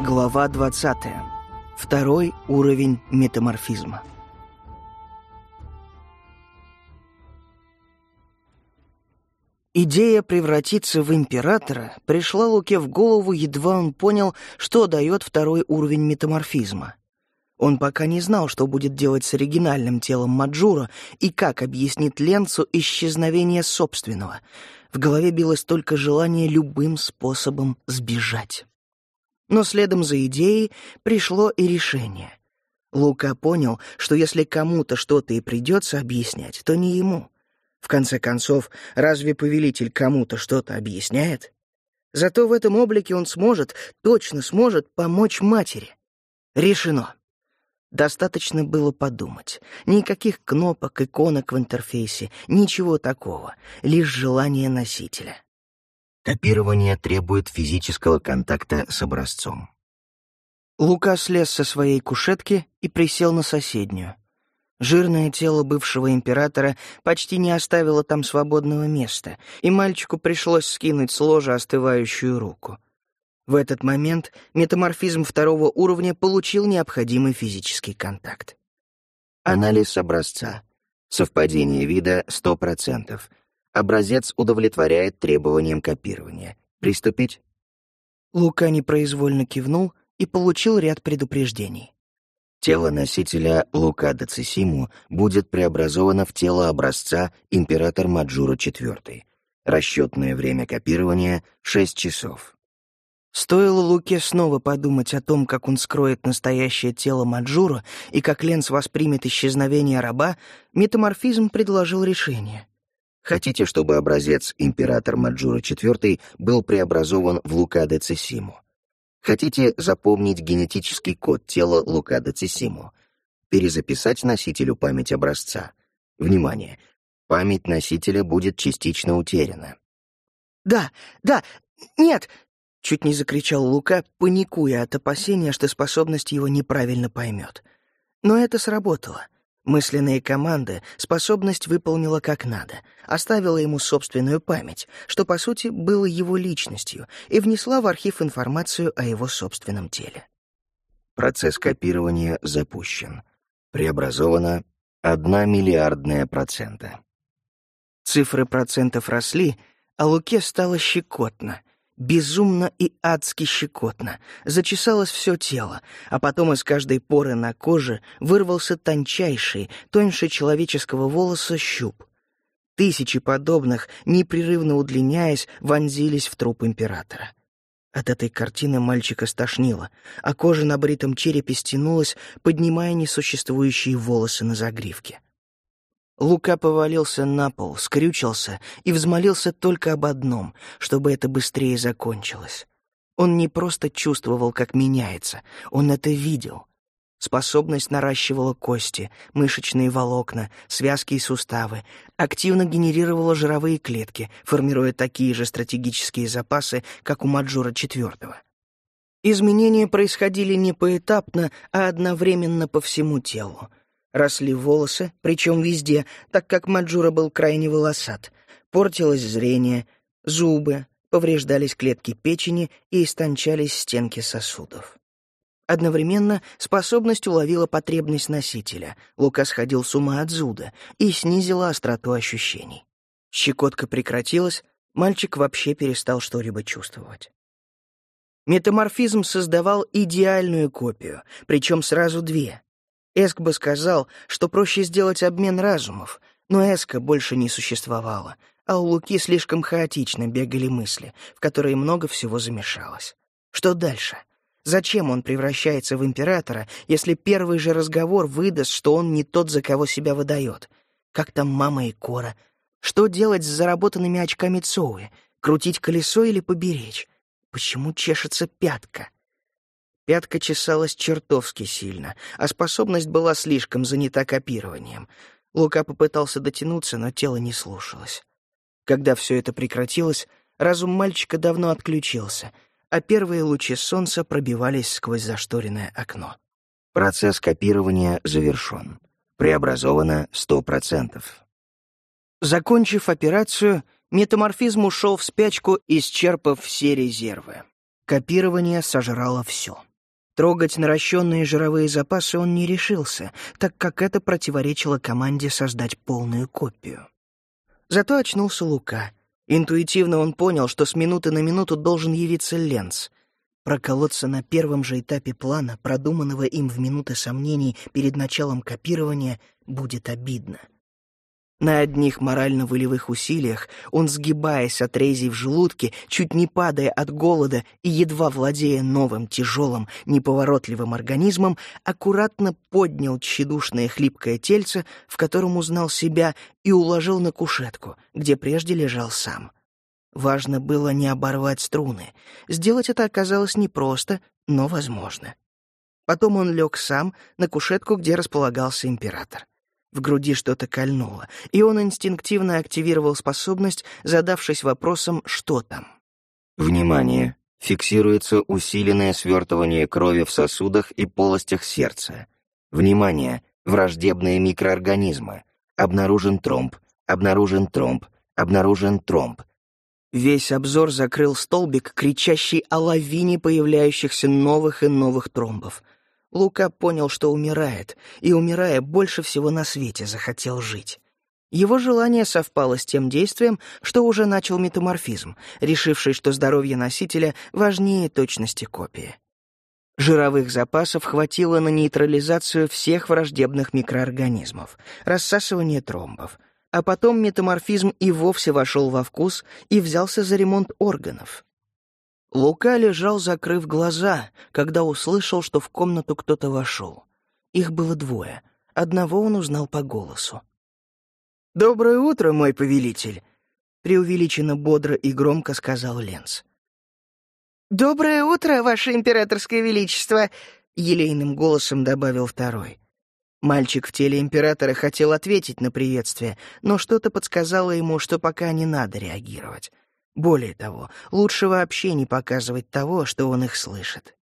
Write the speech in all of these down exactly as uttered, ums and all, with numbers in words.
Глава двадцатая. Второй уровень метаморфизма. Идея превратиться в императора пришла Луке в голову, едва он понял, что дает второй уровень метаморфизма. Он пока не знал, что будет делать с оригинальным телом Маджуро и как объяснит Ленцу исчезновение собственного. В голове билось только желание любым способом сбежать. Но следом за идеей пришло и решение. Лука понял, что если кому-то что-то и придется объяснять, то не ему. В конце концов, разве повелитель кому-то что-то объясняет? Зато в этом облике он сможет, точно сможет помочь матери. Решено. Достаточно было подумать. Никаких кнопок, иконок в интерфейсе, ничего такого, лишь желание носителя. Копирование требует физического контакта с образцом. Лука слез со своей кушетки и присел на соседнюю. Жирное тело бывшего императора почти не оставило там свободного места, и мальчику пришлось скинуть с ложа остывающую руку. В этот момент метаморфизм второго уровня получил необходимый физический контакт. Анализ образца. Совпадение вида сто процентов. Образец удовлетворяет требованиям копирования. Приступить? Лука непроизвольно кивнул и получил ряд предупреждений. Тело носителя Лука Децисиму будет преобразовано в тело образца император Маджуро четвёртый. Расчетное время копирования — шесть часов. Стоило Луке снова подумать о том, как он скроет настоящее тело Маджуро и как Ленц воспримет исчезновение раба, метаморфизм предложил решение. Хотите, чтобы образец император Маджуро четвёртый был преобразован в Лука Децисиму? Хотите запомнить генетический код тела Лука Децисиму? Перезаписать носителю память образца? Внимание! Память носителя будет частично утеряна. «Да, да, нет!» — чуть не закричал Лука, паникуя от опасения, что способность его неправильно поймет. Но это сработало. Мысленные команды способность выполнила как надо, оставила ему собственную память, что, по сути, было его личностью, и внесла в архив информацию о его собственном теле. Процесс копирования запущен. Преобразовано одна миллиардная процента. Цифры процентов росли, а Луке стало щекотно. Безумно и адски щекотно. Зачесалось все тело, а потом из каждой поры на коже вырвался тончайший, тоньше человеческого волоса щуп. Тысячи подобных, непрерывно удлиняясь, вонзились в труп императора. От этой картины мальчика стошнило, а кожа на бритом черепе стянулась, поднимая несуществующие волосы на загривке. Лука повалился на пол, скрючился и взмолился только об одном, чтобы это быстрее закончилось. Он не просто чувствовал, как меняется, он это видел. Способность наращивала кости, мышечные волокна, связки и суставы, активно генерировала жировые клетки, формируя такие же стратегические запасы, как у Маджуро четвёртого. Изменения происходили не поэтапно, а одновременно по всему телу. Росли волосы, причем везде, так как Маджуро был крайне волосат. Портилось зрение, зубы, повреждались клетки печени и истончались стенки сосудов. Одновременно способность уловила потребность носителя. Лука сходил с ума от зуда и снизила остроту ощущений. Щекотка прекратилась, мальчик вообще перестал что-либо чувствовать. Метаморфизм создавал идеальную копию, причем сразу две. Эск бы сказал, что проще сделать обмен разумов, но Эска больше не существовало, а у Луки слишком хаотично бегали мысли, в которые много всего замешалось. Что дальше? Зачем он превращается в императора, если первый же разговор выдаст, что он не тот, за кого себя выдает? Как там мама и Кора? Что делать с заработанными очками Цоуи? Крутить колесо или поберечь? Почему чешется пятка? Пятка чесалась чертовски сильно, а способность была слишком занята копированием. Лука попытался дотянуться, но тело не слушалось. Когда все это прекратилось, разум мальчика давно отключился, а первые лучи солнца пробивались сквозь зашторенное окно. Процесс копирования завершен. Преобразовано сто процентов. Закончив операцию, метаморфизм ушел в спячку, исчерпав все резервы. Копирование сожрало все. Трогать наращенные жировые запасы он не решился, так как это противоречило команде создать полную копию. Зато очнулся Лука. Интуитивно он понял, что с минуты на минуту должен явиться Ленц. Проколоться на первом же этапе плана, продуманного им в минуты сомнений перед началом копирования, будет обидно. На одних морально-волевых усилиях он, сгибаясь от резей в желудке, чуть не падая от голода и едва владея новым, тяжелым, неповоротливым организмом, аккуратно поднял тщедушное хлипкое тельце, в котором узнал себя, и уложил на кушетку, где прежде лежал сам. Важно было не оборвать струны. Сделать это оказалось непросто, но возможно. Потом он лег сам на кушетку, где располагался император. В груди что-то кольнуло, и он инстинктивно активировал способность, задавшись вопросом «что там?». Внимание! Фиксируется усиленное свертывание крови в сосудах и полостях сердца. Внимание! Враждебные микроорганизмы. Обнаружен тромб, обнаружен тромб, обнаружен тромб. Весь обзор закрыл столбик, кричащий о лавине появляющихся новых и новых тромбов. Лука понял, что умирает, и, умирая, больше всего на свете захотел жить. Его желание совпало с тем действием, что уже начал метаморфизм, решивший, что здоровье носителя важнее точности копии. Жировых запасов хватило на нейтрализацию всех враждебных микроорганизмов, рассасывание тромбов, а потом метаморфизм и вовсе вошел во вкус и взялся за ремонт органов. Лука лежал, закрыв глаза, когда услышал, что в комнату кто-то вошел. Их было двое. Одного он узнал по голосу. «Доброе утро, мой повелитель!» — преувеличенно бодро и громко сказал Ленц. «Доброе утро, ваше императорское величество!» — елейным голосом добавил второй. Мальчик в теле императора хотел ответить на приветствие, но что-то подсказало ему, что пока не надо реагировать. Более того, лучше вообще не показывать того, что он их слышит.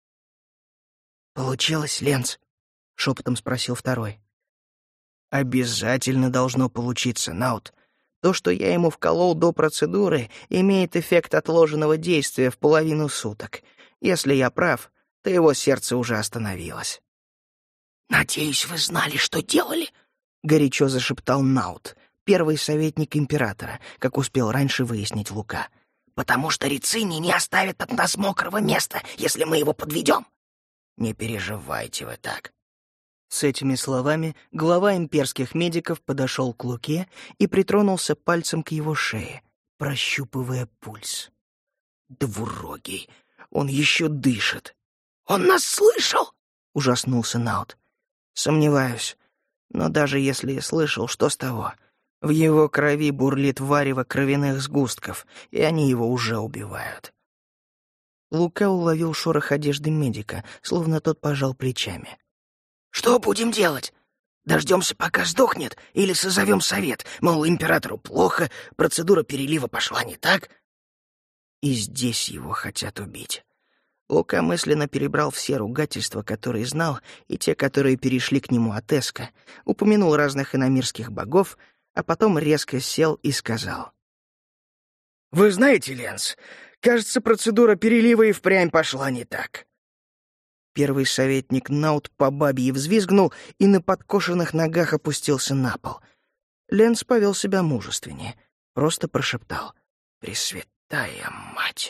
«Получилось, Ленц?» — шепотом спросил второй. «Обязательно должно получиться, Наут. То, что я ему вколол до процедуры, имеет эффект отложенного действия в половину суток. Если я прав, то его сердце уже остановилось». «Надеюсь, вы знали, что делали?» — горячо зашептал Наут, первый советник императора, как успел раньше выяснить Лука. «Потому что Рицини не оставит от нас мокрого места, если мы его подведем». «Не переживайте вы так». С этими словами глава имперских медиков подошел к Луке и притронулся пальцем к его шее, прощупывая пульс. «Двурогий, он еще дышит». «Он нас слышал?» — ужаснулся Наут. «Сомневаюсь. Но даже если и слышал, что с того? В его крови бурлит варево кровяных сгустков, и они его уже убивают». Лука уловил шорох одежды медика, словно тот пожал плечами. «Что будем делать? Дождемся, пока сдохнет, или созовем совет, мол, императору плохо, процедура перелива пошла не так?» И здесь его хотят убить. Лука мысленно перебрал все ругательства, которые знал, и те, которые перешли к нему от Эска, упомянул разных иномирских богов, а потом резко сел и сказал. «Вы знаете, Ленц, кажется, процедура перелива и впрямь пошла не так». Первый советник Наут по бабье взвизгнул и на подкошенных ногах опустился на пол. Ленц повел себя мужественнее, просто прошептал «Пресвятая мать».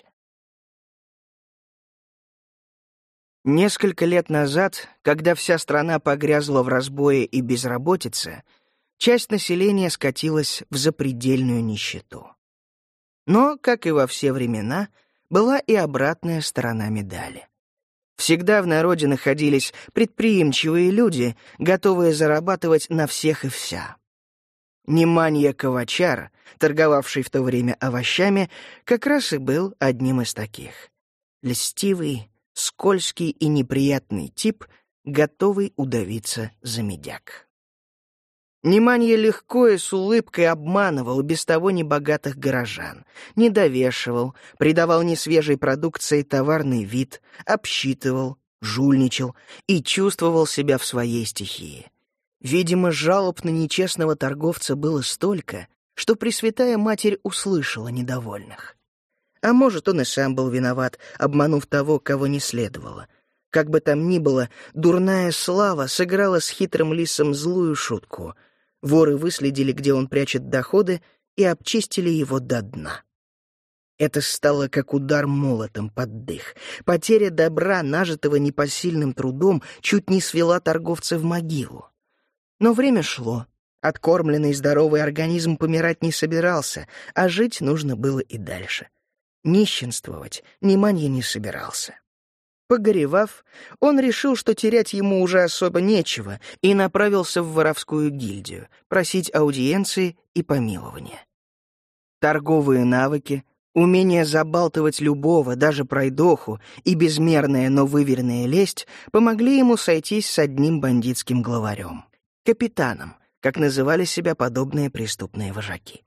Несколько лет назад, когда вся страна погрязла в разбое и безработице, часть населения скатилась в запредельную нищету. Но, как и во все времена, была и обратная сторона медали. Всегда в народе находились предприимчивые люди, готовые зарабатывать на всех и вся. Неманья Ковачар, торговавший в то время овощами, как раз и был одним из таких. Льстивый, скользкий и неприятный тип, готовый удавиться за медяк. Неманья легко и с улыбкой обманывал без того небогатых горожан, недовешивал, придавал несвежей продукции товарный вид, обсчитывал, жульничал и чувствовал себя в своей стихии. Видимо, жалоб на нечестного торговца было столько, что Пресвятая Матерь услышала недовольных. А может, он и сам был виноват, обманув того, кого не следовало. Как бы там ни было, дурная слава сыграла с хитрым лисом злую шутку. Воры выследили, где он прячет доходы, и обчистили его до дна. Это стало как удар молотом под дых. Потеря добра, нажитого непосильным трудом, чуть не свела торговца в могилу. Но время шло. Откормленный здоровый организм помирать не собирался, а жить нужно было и дальше. Нищенствовать Неманья не собирался. Погоревав, он решил, что терять ему уже особо нечего, и направился в воровскую гильдию просить аудиенции и помилования. Торговые навыки, умение забалтывать любого, даже пройдоху, и безмерная, но выверенная лесть помогли ему сойтись с одним бандитским главарем — капитаном, как называли себя подобные преступные вожаки.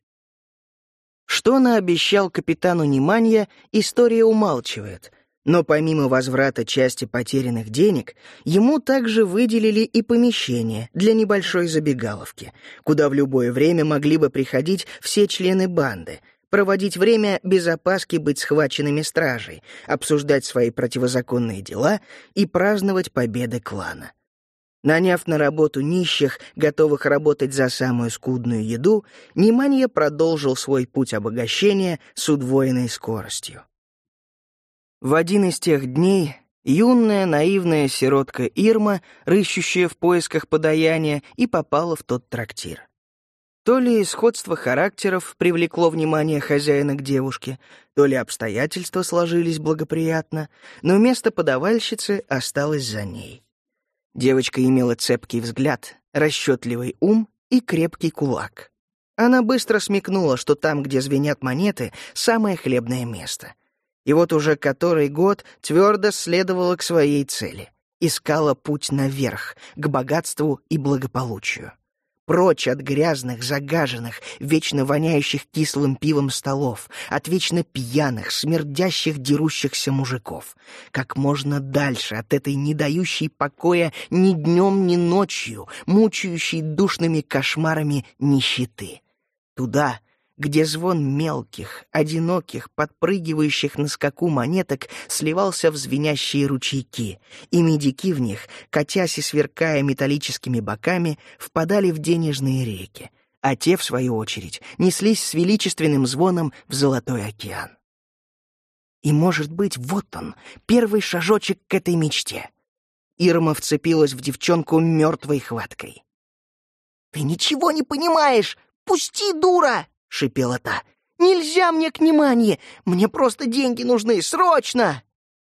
Что наобещал капитану Неманья, история умалчивает, но помимо возврата части потерянных денег, ему также выделили и помещение для небольшой забегаловки, куда в любое время могли бы приходить все члены банды, проводить время без опаски быть схваченными стражей, обсуждать свои противозаконные дела и праздновать победы клана. Наняв на работу нищих, готовых работать за самую скудную еду, Неманья продолжил свой путь обогащения с удвоенной скоростью. В один из тех дней юная наивная сиротка Ирма, рыщущая в поисках подаяния, и попала в тот трактир. То ли сходство характеров привлекло внимание хозяина к девушке, то ли обстоятельства сложились благоприятно, но место подавальщицы осталось за ней. Девочка имела цепкий взгляд, расчетливый ум и крепкий кулак. Она быстро смекнула, что там, где звенят монеты, самое хлебное место. И вот уже который год твердо следовала к своей цели. Искала путь наверх, к богатству и благополучию. Прочь от грязных, загаженных, вечно воняющих кислым пивом столов, от вечно пьяных, смердящих, дерущихся мужиков. Как можно дальше от этой не дающей покоя ни днем, ни ночью, мучающей душными кошмарами нищеты. Туда, где звон мелких, одиноких, подпрыгивающих на скаку монеток сливался в звенящие ручейки, и медики в них, катясь и сверкая металлическими боками, впадали в денежные реки, а те, в свою очередь, неслись с величественным звоном в золотой океан. И, может быть, вот он, первый шажочек к этой мечте. Ирма вцепилась в девчонку мертвой хваткой. «Ты ничего не понимаешь! Пусти, дура!» — шипела та. «Нельзя мне к Неманье! Мне просто деньги нужны, срочно!»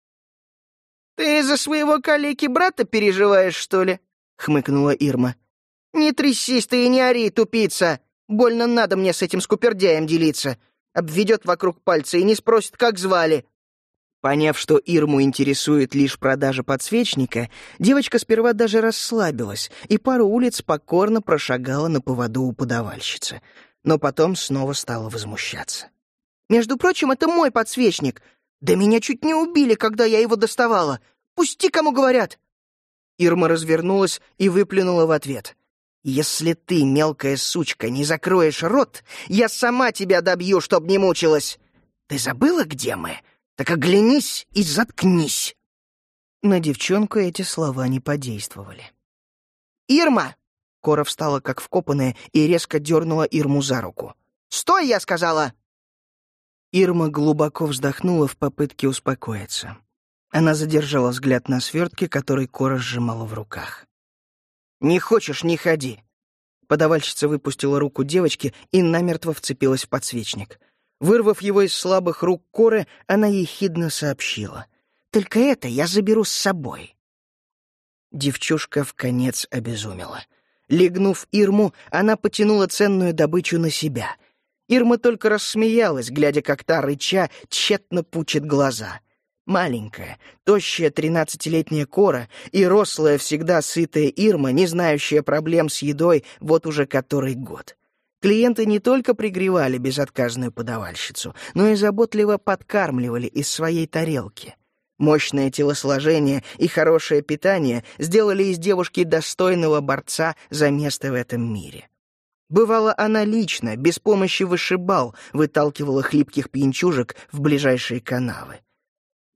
«Ты из-за своего калеки-брата переживаешь, что ли?» — хмыкнула Ирма. «Не трясись ты и не ори, тупица! Больно надо мне с этим скупердяем делиться. Обведет вокруг пальца и не спросит, как звали». Поняв, что Ирму интересует лишь продажа подсвечника, девочка сперва даже расслабилась и пару улиц покорно прошагала на поводу у подавальщицы, но потом снова стала возмущаться. «Между прочим, это мой подсвечник. Да меня чуть не убили, когда я его доставала. Пусти, кому говорят!» Ирма развернулась и выплюнула в ответ. «Если ты, мелкая сучка, не закроешь рот, я сама тебя добью, чтоб не мучилась. Ты забыла, где мы? Так оглянись и заткнись!» На девчонку эти слова не подействовали. «Ирма!» Кора встала как вкопанная и резко дернула Ирму за руку. «Стой, я сказала!» Ирма глубоко вздохнула в попытке успокоиться. Она задержала взгляд на свертке, который Кора сжимала в руках. «Не хочешь — не ходи!» Подавальщица выпустила руку девочки и намертво вцепилась в подсвечник. Вырвав его из слабых рук Коры, она ехидно сообщила. «Только это я заберу с собой». Девчушка вконец обезумела. Легнув Ирму, она потянула ценную добычу на себя. Ирма только рассмеялась, глядя, как та, рыча, тщетно пучит глаза. Маленькая, тощая тринадцатилетняя Кора и рослая, всегда сытая Ирма, не знающая проблем с едой вот уже который год. Клиенты не только пригревали безотказную подавальщицу, но и заботливо подкармливали из своей тарелки. Мощное телосложение и хорошее питание сделали из девушки достойного борца за место в этом мире. Бывало, она лично, без помощи вышибал, выталкивала хлипких пьянчужек в ближайшие канавы.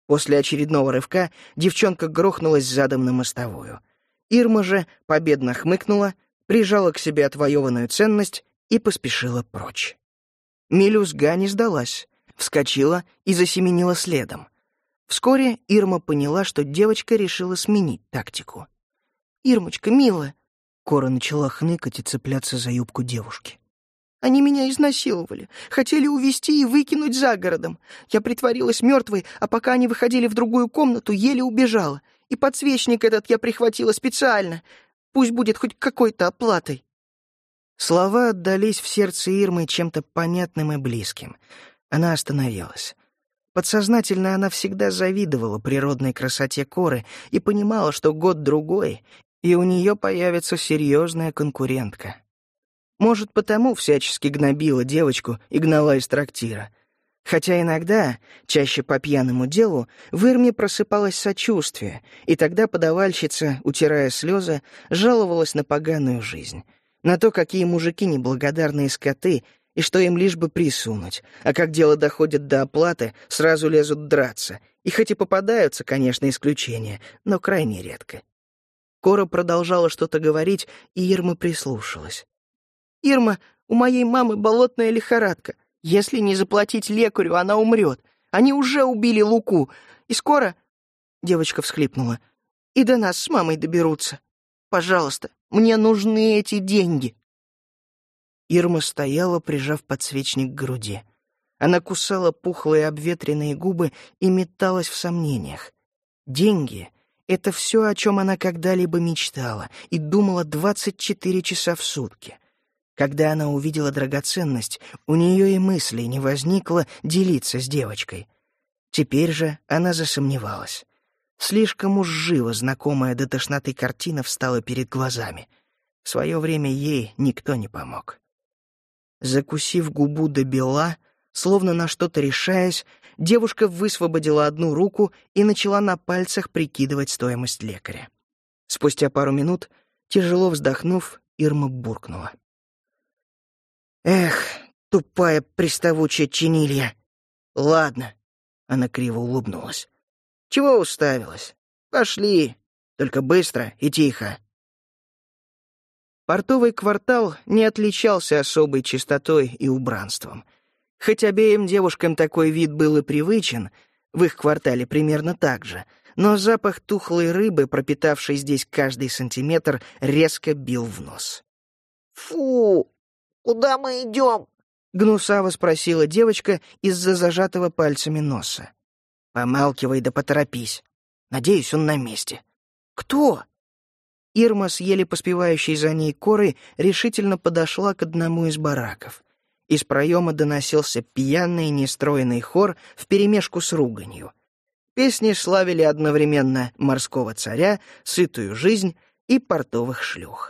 После очередного рывка девчонка грохнулась задом на мостовую. Ирма же победно хмыкнула, прижала к себе отвоеванную ценность и поспешила прочь. Мелюзга не сдалась, вскочила и засеменила следом. Вскоре Ирма поняла, что девочка решила сменить тактику. «Ирмочка, милая!» Кора начала хныкать и цепляться за юбку девушки. «Они меня изнасиловали, хотели увезти и выкинуть за городом. Я притворилась мертвой, а пока они выходили в другую комнату, еле убежала. И подсвечник этот я прихватила специально. Пусть будет хоть какой-то оплатой». Слова отдались в сердце Ирмы чем-то понятным и близким. Она остановилась. Подсознательно она всегда завидовала природной красоте Коры и понимала, что год-другой, и у нее появится серьезная конкурентка. Может, потому всячески гнобила девочку и гнала из трактира. Хотя иногда, чаще по пьяному делу, в Ирме просыпалось сочувствие, и тогда подавальщица, утирая слезы, жаловалась на поганую жизнь, на то, какие мужики неблагодарные скоты, и что им лишь бы присунуть, а как дело доходит до оплаты, сразу лезут драться, и хоть и попадаются, конечно, исключения, но крайне редко. Кора продолжала что-то говорить, и Ирма прислушалась. «Ирма, у моей мамы болотная лихорадка. Если не заплатить лекарю, она умрет. Они уже убили Луку. И скоро...» Девочка всхлипнула. «И до нас с мамой доберутся. Пожалуйста, мне нужны эти деньги». Ирма стояла, прижав подсвечник к груди. Она кусала пухлые обветренные губы и металась в сомнениях. Деньги — это все, о чем она когда-либо мечтала и думала двадцать четыре часа в сутки. Когда она увидела драгоценность, у нее и мысли не возникло делиться с девочкой. Теперь же она засомневалась. Слишком уж живо знакомая до тошноты картина встала перед глазами. В свое время ей никто не помог. Закусив губу до бела, словно на что-то решаясь, девушка высвободила одну руку и начала на пальцах прикидывать стоимость лекаря. Спустя пару минут, тяжело вздохнув, Ирма буркнула: «Эх, тупая приставучая чинилья! Ладно», — она криво улыбнулась. «Чего уставилась? Пошли, только быстро и тихо». Портовый квартал не отличался особой чистотой и убранством. Хоть обеим девушкам такой вид был и привычен, в их квартале примерно так же, но запах тухлой рыбы, пропитавший здесь каждый сантиметр, резко бил в нос. «Фу! Куда мы идем?» — гнусаво спросила девочка из-за зажатого пальцами носа. «Помалкивай да поторопись. Надеюсь, он на месте». «Кто?» Ирма, с еле поспевающей за ней Корой, решительно подошла к одному из бараков. Из проема доносился пьяный нестройный хор вперемешку с руганью. Песни славили одновременно морского царя, сытую жизнь и портовых шлюх.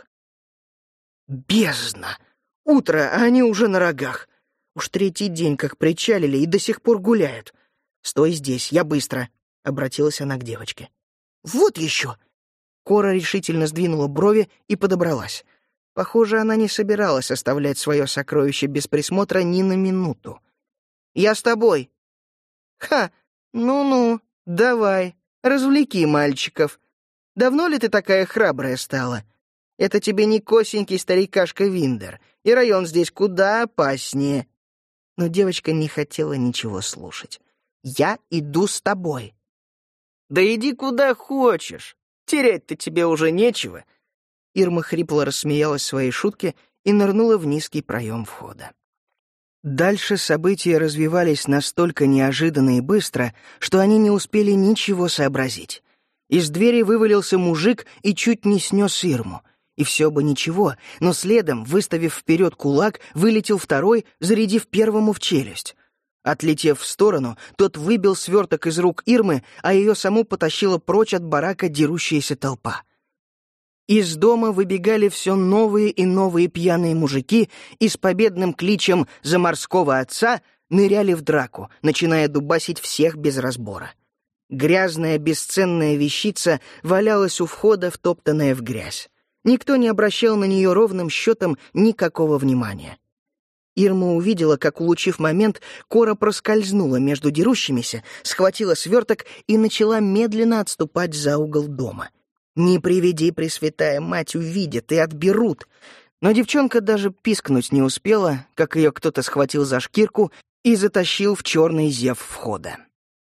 «Бездна! Утро, а они уже на рогах! Уж третий день как причалили и до сих пор гуляют. Стой здесь, я быстро!» — обратилась она к девочке. «Вот еще!» Кора решительно сдвинула брови и подобралась. Похоже, она не собиралась оставлять свое сокровище без присмотра ни на минуту. «Я с тобой». «Ха! Ну-ну, давай, развлеки мальчиков. Давно ли ты такая храбрая стала? Это тебе не косенький старикашка Виндер, и район здесь куда опаснее». Но девочка не хотела ничего слушать. «Я иду с тобой». «Да иди куда хочешь. Терять-то тебе уже нечего». Ирма хрипло рассмеялась своей шутке и нырнула в низкий проем входа. Дальше события развивались настолько неожиданно и быстро, что они не успели ничего сообразить. Из двери вывалился мужик и чуть не снес Ирму. И все бы ничего, но следом, выставив вперед кулак, вылетел второй, зарядив первому в челюсть. Отлетев в сторону, тот выбил сверток из рук Ирмы, а ее саму потащила прочь от барака дерущаяся толпа. Из дома выбегали все новые и новые пьяные мужики и с победным кличем «За морского отца» ныряли в драку, начиная дубасить всех без разбора. Грязная бесценная вещица валялась у входа, втоптанная в грязь. Никто не обращал на нее ровным счетом никакого внимания. Ирма увидела, как, улучив момент, Кора проскользнула между дерущимися, схватила сверток и начала медленно отступать за угол дома. «Не приведи, Пресвятая Мать, увидят и отберут!» Но девчонка даже пискнуть не успела, как ее кто-то схватил за шкирку и затащил в черный зев входа.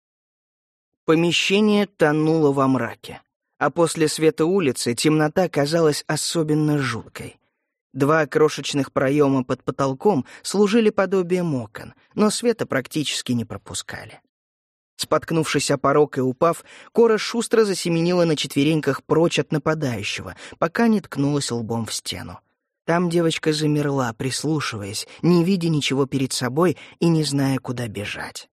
Помещение тонуло во мраке, а после света улицы темнота казалась особенно жуткой. Два крошечных проема под потолком служили подобием окон, но света практически не пропускали. Споткнувшись о порог и упав, Кора шустро засеменила на четвереньках прочь от нападающего, пока не ткнулась лбом в стену. Там девочка замерла, прислушиваясь, не видя ничего перед собой и не зная, куда бежать.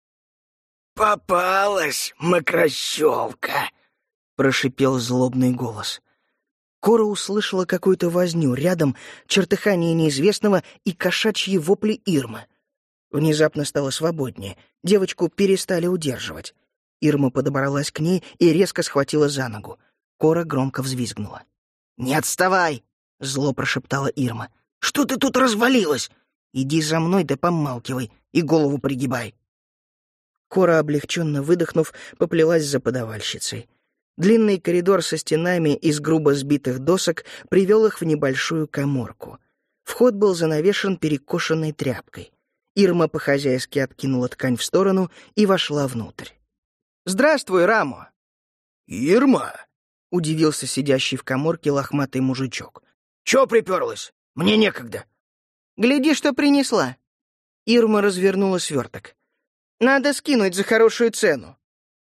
«Попалась, мокрощёвка!» — прошипел злобный голос. Кора услышала какую-то возню рядом, чертыхание неизвестного и кошачьи вопли Ирмы. Внезапно стало свободнее, девочку перестали удерживать. Ирма подобралась к ней и резко схватила за ногу. Кора громко взвизгнула. «Не отставай!» — зло прошептала Ирма. «Что ты тут развалилась? Иди за мной да помалкивай и голову пригибай!» Кора, облегченно выдохнув, поплелась за подавальщицей. Длинный коридор со стенами из грубо сбитых досок привел их в небольшую каморку. Вход был занавешен перекошенной тряпкой. Ирма по-хозяйски откинула ткань в сторону и вошла внутрь. «Здравствуй, Рамо!» «Ирма?» — удивился сидящий в каморке лохматый мужичок. «Чё припёрлась? Мне некогда». «Гляди, что принесла!» Ирма развернула сверток. «Надо скинуть за хорошую цену».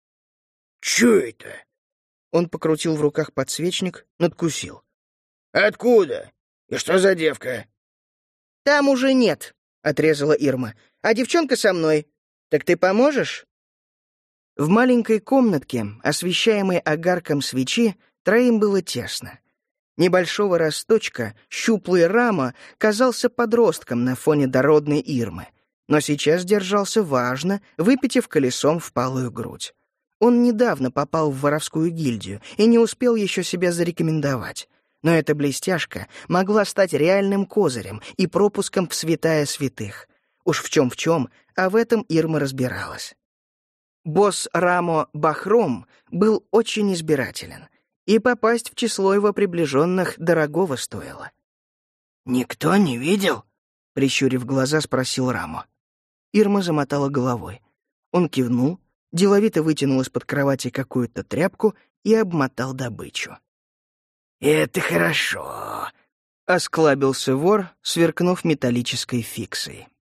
«Чё это?» Он покрутил в руках подсвечник, надкусил. «Откуда? И что за девка?» «Там уже нет», — отрезала Ирма. «А девчонка со мной. Так ты поможешь?» В маленькой комнатке, освещаемой огарком свечи, троим было тесно. Небольшого росточка, щуплый Рамо казался подростком на фоне дородной Ирмы, но сейчас держался важно, выпитив колесом впалую грудь. Он недавно попал в воровскую гильдию и не успел еще себя зарекомендовать. Но эта блестяшка могла стать реальным козырем и пропуском в святая святых. Уж в чем в чем, а в этом Ирма разбиралась. Босс Рамо Бахром был очень избирателен, и попасть в число его приближенных дорогого стоило. «Никто не видел?» — прищурив глаза, спросил Рамо. Ирма замотала головой. Он кивнул, деловито вытянул из-под кровати какую-то тряпку и обмотал добычу. «Это хорошо», — осклабился вор, сверкнув металлической фиксой.